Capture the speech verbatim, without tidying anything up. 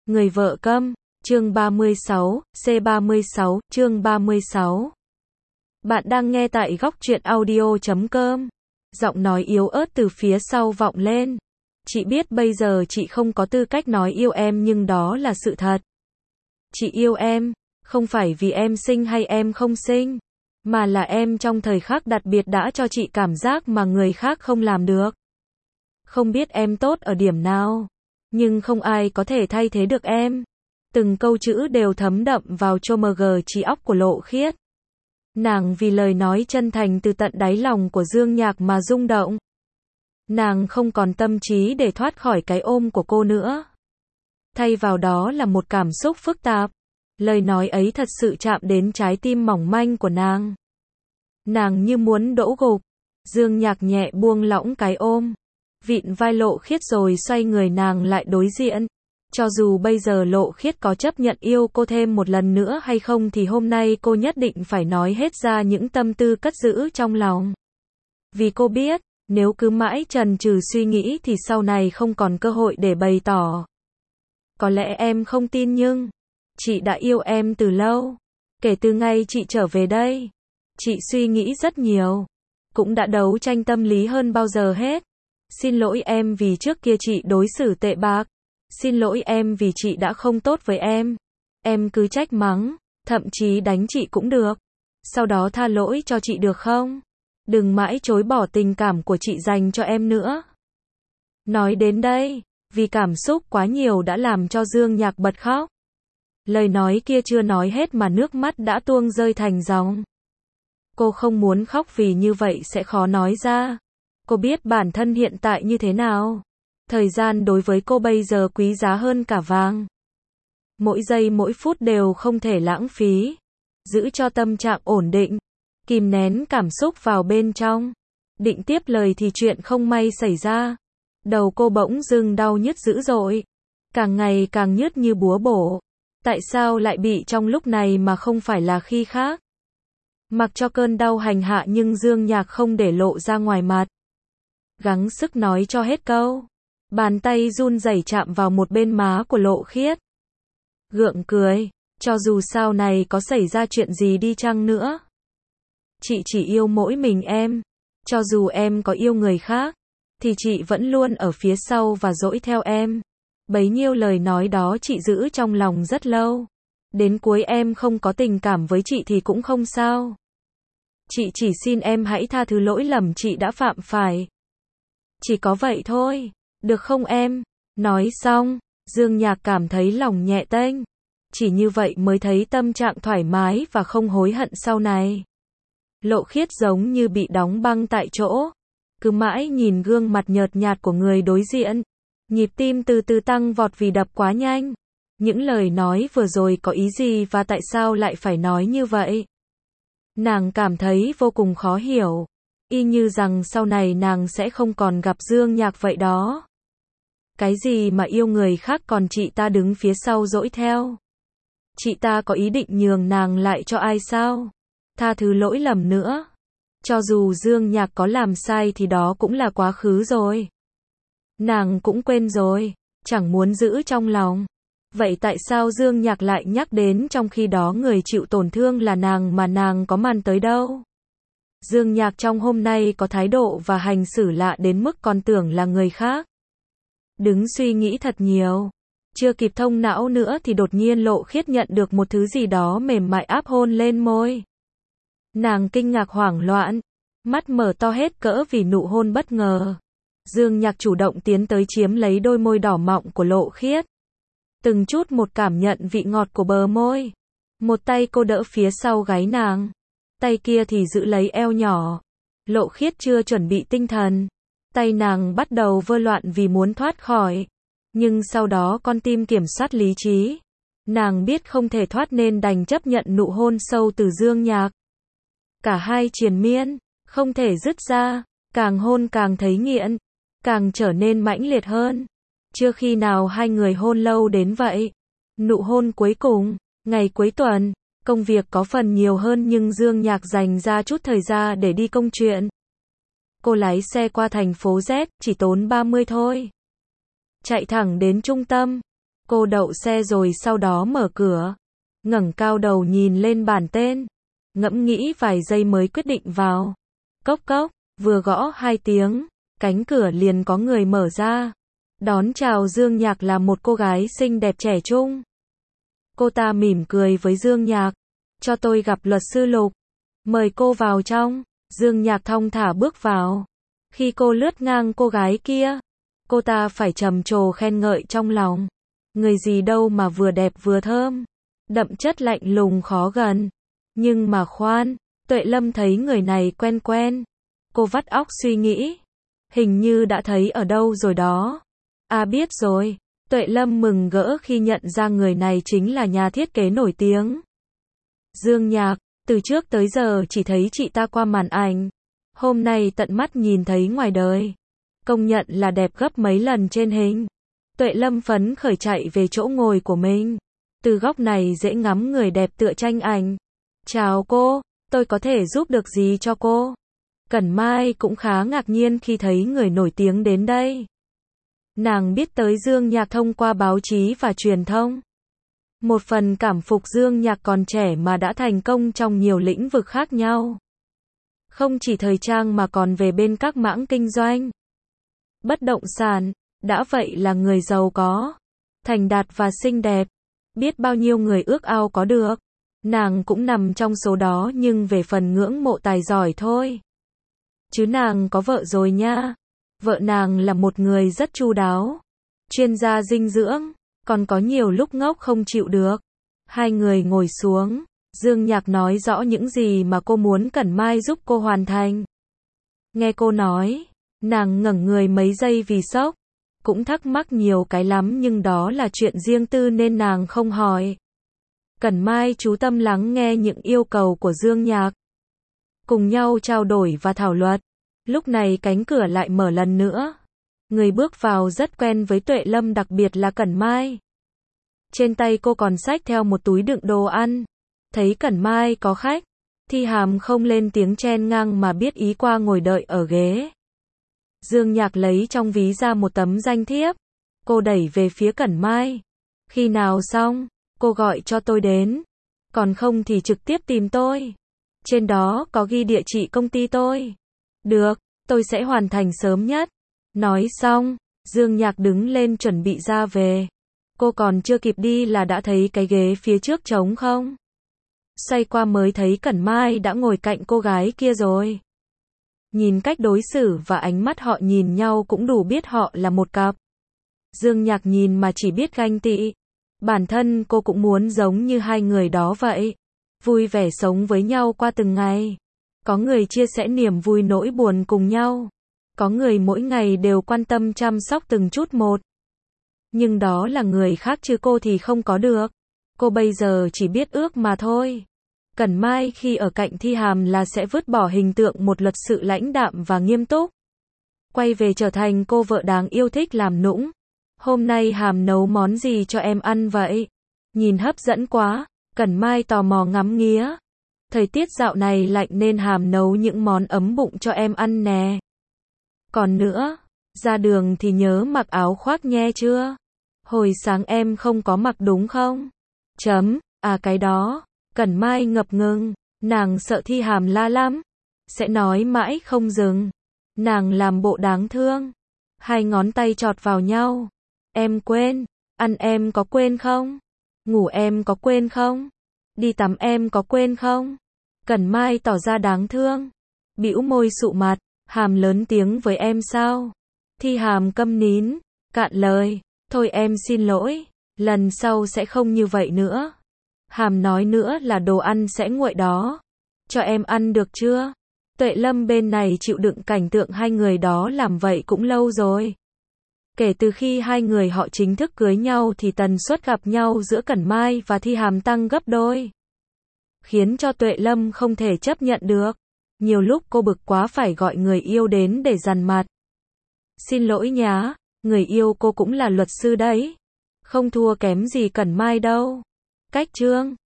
Người vợ câm, chương ba mươi sáu, C ba mươi sáu, chương ba mươi sáu. Bạn đang nghe tại góc truyện audio chấm com. Giọng nói yếu ớt từ phía sau vọng lên. Chị biết bây giờ chị không có tư cách nói yêu em nhưng đó là sự thật. Chị yêu em, không phải vì em xinh hay em không xinh, mà là em trong thời khắc đặc biệt đã cho chị cảm giác mà người khác không làm được. Không biết em tốt ở điểm nào, nhưng không ai có thể thay thế được em. Từng câu chữ đều thấm đậm vào cho mg trí óc của Lộ Khiết. Nàng vì lời nói chân thành từ tận đáy lòng của Dương Nhạc mà rung động. Nàng không còn tâm trí để thoát khỏi cái ôm của cô nữa. Thay vào đó là một cảm xúc phức tạp. Lời nói ấy thật sự chạm đến trái tim mỏng manh của nàng. Nàng như muốn đổ gục. Dương Nhạc nhẹ buông lỏng cái ôm, vịn vai Lộ Khiết rồi xoay người nàng lại đối diện. Cho dù bây giờ Lộ Khiết có chấp nhận yêu cô thêm một lần nữa hay không thì hôm nay cô nhất định phải nói hết ra những tâm tư cất giữ trong lòng. Vì cô biết, nếu cứ mãi chần chừ suy nghĩ thì sau này không còn cơ hội để bày tỏ. Có lẽ em không tin nhưng chị đã yêu em từ lâu. Kể từ ngày chị trở về đây, chị suy nghĩ rất nhiều, cũng đã đấu tranh tâm lý hơn bao giờ hết. Xin lỗi em vì trước kia chị đối xử tệ bạc. Xin lỗi em vì chị đã không tốt với em. Em cứ trách mắng, thậm chí đánh chị cũng được. Sau đó tha lỗi cho chị được không? Đừng mãi chối bỏ tình cảm của chị dành cho em nữa. Nói đến đây, vì cảm xúc quá nhiều đã làm cho Dương Nhạc bật khóc. Lời nói kia chưa nói hết mà nước mắt đã tuôn rơi thành dòng. Cô không muốn khóc vì như vậy sẽ khó nói ra. Cô biết bản thân hiện tại như thế nào. Thời gian đối với cô bây giờ quý giá hơn cả vàng. Mỗi giây mỗi phút đều không thể lãng phí. Giữ cho tâm trạng ổn định. Kìm nén cảm xúc vào bên trong. Định tiếp lời thì chuyện không may xảy ra. Đầu cô bỗng dưng đau nhức dữ dội. Càng ngày càng nhức như búa bổ. Tại sao lại bị trong lúc này mà không phải là khi khác? Mặc cho cơn đau hành hạ nhưng Dương Nhạc không để lộ ra ngoài mặt. Gắng sức nói cho hết câu. Bàn tay run rẩy chạm vào một bên má của Lộ Khiết. Gượng cười, cho dù sau này có xảy ra chuyện gì đi chăng nữa. Chị chỉ yêu mỗi mình em. Cho dù em có yêu người khác, thì chị vẫn luôn ở phía sau và dõi theo em. Bấy nhiêu lời nói đó chị giữ trong lòng rất lâu. Đến cuối em không có tình cảm với chị thì cũng không sao. Chị chỉ xin em hãy tha thứ lỗi lầm chị đã phạm phải. Chỉ có vậy thôi, được không em? Nói xong, Dương Nhạc cảm thấy lòng nhẹ tênh. Chỉ như vậy mới thấy tâm trạng thoải mái và không hối hận sau này. Lộ Khiết giống như bị đóng băng tại chỗ. Cứ mãi nhìn gương mặt nhợt nhạt của người đối diện. Nhịp tim từ từ tăng vọt vì đập quá nhanh. Những lời nói vừa rồi có ý gì và tại sao lại phải nói như vậy? Nàng cảm thấy vô cùng khó hiểu. Y như rằng sau này nàng sẽ không còn gặp Dương Nhạc vậy đó. Cái gì mà yêu người khác còn chị ta đứng phía sau dõi theo? Chị ta có ý định nhường nàng lại cho ai sao? Tha thứ lỗi lầm nữa. Cho dù Dương Nhạc có làm sai thì đó cũng là quá khứ rồi. Nàng cũng quên rồi, chẳng muốn giữ trong lòng. Vậy tại sao Dương Nhạc lại nhắc đến trong khi đó người chịu tổn thương là nàng mà nàng có màn tới đâu? Dương Nhạc trong hôm nay có thái độ và hành xử lạ đến mức còn tưởng là người khác. Đứng suy nghĩ thật nhiều. Chưa kịp thông não nữa thì đột nhiên Lộ Khiết nhận được một thứ gì đó mềm mại áp hôn lên môi. Nàng kinh ngạc hoảng loạn. Mắt mở to hết cỡ vì nụ hôn bất ngờ. Dương Nhạc chủ động tiến tới chiếm lấy đôi môi đỏ mọng của Lộ Khiết. Từng chút một cảm nhận vị ngọt của bờ môi. Một tay cô đỡ phía sau gáy nàng. Tay kia thì giữ lấy eo nhỏ. Lộ Khiết chưa chuẩn bị tinh thần. Tay nàng bắt đầu vơ loạn vì muốn thoát khỏi. Nhưng sau đó con tim kiểm soát lý trí. Nàng biết không thể thoát nên đành chấp nhận nụ hôn sâu từ Dương Nhạc. Cả hai triền miên, không thể dứt ra. Càng hôn càng thấy nghiện. Càng trở nên mãnh liệt hơn. Chưa khi nào hai người hôn lâu đến vậy. Nụ hôn cuối cùng, ngày cuối tuần. Công việc có phần nhiều hơn nhưng Dương Nhạc dành ra chút thời gian để đi công chuyện. Cô lái xe qua thành phố Z, chỉ tốn ba mươi thôi. Chạy thẳng đến trung tâm. Cô đậu xe rồi sau đó mở cửa, ngẩng cao đầu nhìn lên bảng tên, ngẫm nghĩ vài giây mới quyết định vào. Cốc cốc, vừa gõ hai tiếng, cánh cửa liền có người mở ra. Đón chào Dương Nhạc là một cô gái xinh đẹp trẻ trung. Cô ta mỉm cười với Dương Nhạc, cho tôi gặp luật sư Lục, mời cô vào trong. Dương Nhạc thong thả bước vào. Khi cô lướt ngang cô gái kia, cô ta phải trầm trồ khen ngợi trong lòng. Người gì đâu mà vừa đẹp vừa thơm, đậm chất lạnh lùng khó gần. Nhưng mà khoan, Tuệ Lâm thấy người này quen quen. Cô vắt óc suy nghĩ, hình như đã thấy ở đâu rồi đó. À biết rồi, Tuệ Lâm mừng rỡ khi nhận ra người này chính là nhà thiết kế nổi tiếng. Dương Nhạc, từ trước tới giờ chỉ thấy chị ta qua màn ảnh. Hôm nay tận mắt nhìn thấy ngoài đời. Công nhận là đẹp gấp mấy lần trên hình. Tuệ Lâm phấn khởi chạy về chỗ ngồi của mình. Từ góc này dễ ngắm người đẹp tựa tranh ảnh. Chào cô, tôi có thể giúp được gì cho cô? Cẩn Mai cũng khá ngạc nhiên khi thấy người nổi tiếng đến đây. Nàng biết tới Dương Nhạc thông qua báo chí và truyền thông. Một phần cảm phục Dương Nhạc còn trẻ mà đã thành công trong nhiều lĩnh vực khác nhau. Không chỉ thời trang mà còn về bên các mảng kinh doanh. Bất động sản, đã vậy là người giàu có, thành đạt và xinh đẹp. Biết bao nhiêu người ước ao có được. Nàng cũng nằm trong số đó nhưng về phần ngưỡng mộ tài giỏi thôi. Chứ nàng có vợ rồi nha. Vợ nàng là một người rất chu đáo, chuyên gia dinh dưỡng, còn có nhiều lúc ngốc không chịu được. Hai người ngồi xuống, Dương Nhạc nói rõ những gì mà cô muốn Cẩn Mai giúp cô hoàn thành. Nghe cô nói, nàng ngẩng người mấy giây vì sốc, cũng thắc mắc nhiều cái lắm nhưng đó là chuyện riêng tư nên nàng không hỏi. Cẩn Mai chú tâm lắng nghe những yêu cầu của Dương Nhạc. Cùng nhau trao đổi và thảo luận. Lúc này cánh cửa lại mở lần nữa. Người bước vào rất quen với Tuệ Lâm, đặc biệt là Cẩn Mai. Trên tay cô còn xách theo một túi đựng đồ ăn. Thấy Cẩn Mai có khách, Thi Hàm không lên tiếng chen ngang mà biết ý qua ngồi đợi ở ghế. Dương Nhạc lấy trong ví ra một tấm danh thiếp. Cô đẩy về phía Cẩn Mai. Khi nào xong, cô gọi cho tôi đến. Còn không thì trực tiếp tìm tôi. Trên đó có ghi địa chỉ công ty tôi. Được, tôi sẽ hoàn thành sớm nhất. Nói xong, Dương Nhạc đứng lên chuẩn bị ra về. Cô còn chưa kịp đi là đã thấy cái ghế phía trước trống không. Xoay qua mới thấy Cẩn Mai đã ngồi cạnh cô gái kia rồi. Nhìn cách đối xử và ánh mắt họ nhìn nhau cũng đủ biết họ là một cặp. Dương Nhạc nhìn mà chỉ biết ganh tị. Bản thân cô cũng muốn giống như hai người đó vậy. Vui vẻ sống với nhau qua từng ngày. Có người chia sẻ niềm vui nỗi buồn cùng nhau. Có người mỗi ngày đều quan tâm chăm sóc từng chút một. Nhưng đó là người khác chứ cô thì không có được. Cô bây giờ chỉ biết ước mà thôi. Cẩn Mai khi ở cạnh Thi Hàm là sẽ vứt bỏ hình tượng một luật sự lãnh đạm và nghiêm túc. Quay về trở thành cô vợ đáng yêu thích làm nũng. Hôm nay Hàm nấu món gì cho em ăn vậy? Nhìn hấp dẫn quá. Cẩn Mai tò mò ngắm nghía. Thời tiết dạo này lạnh nên Hàm nấu những món ấm bụng cho em ăn nè. Còn nữa, ra đường thì nhớ mặc áo khoác nhe chưa? Hồi sáng em không có mặc đúng không? Chấm, à cái đó. Cẩn Mai ngập ngừng, nàng sợ Thi Hàm la lắm. Sẽ nói mãi không dừng. Nàng làm bộ đáng thương. Hai ngón tay chọt vào nhau. Em quên, ăn em có quên không? Ngủ em có quên không? Đi tắm em có quên không? Cẩn Mai tỏ ra đáng thương. Bĩu môi sụ mặt, Hàm lớn tiếng với em sao? Thi Hàm câm nín, cạn lời. Thôi em xin lỗi, lần sau sẽ không như vậy nữa. Hàm nói nữa là đồ ăn sẽ nguội đó. Cho em ăn được chưa? Tuệ Lâm bên này chịu đựng cảnh tượng hai người đó làm vậy cũng lâu rồi. Kể từ khi hai người họ chính thức cưới nhau thì tần suất gặp nhau giữa Cẩn Mai và Thi Hàm tăng gấp đôi. Khiến cho Tuệ Lâm không thể chấp nhận được. Nhiều lúc cô bực quá phải gọi người yêu đến để dằn mặt. Xin lỗi nhá, người yêu cô cũng là luật sư đấy. Không thua kém gì Cẩn Mai đâu. Cách chương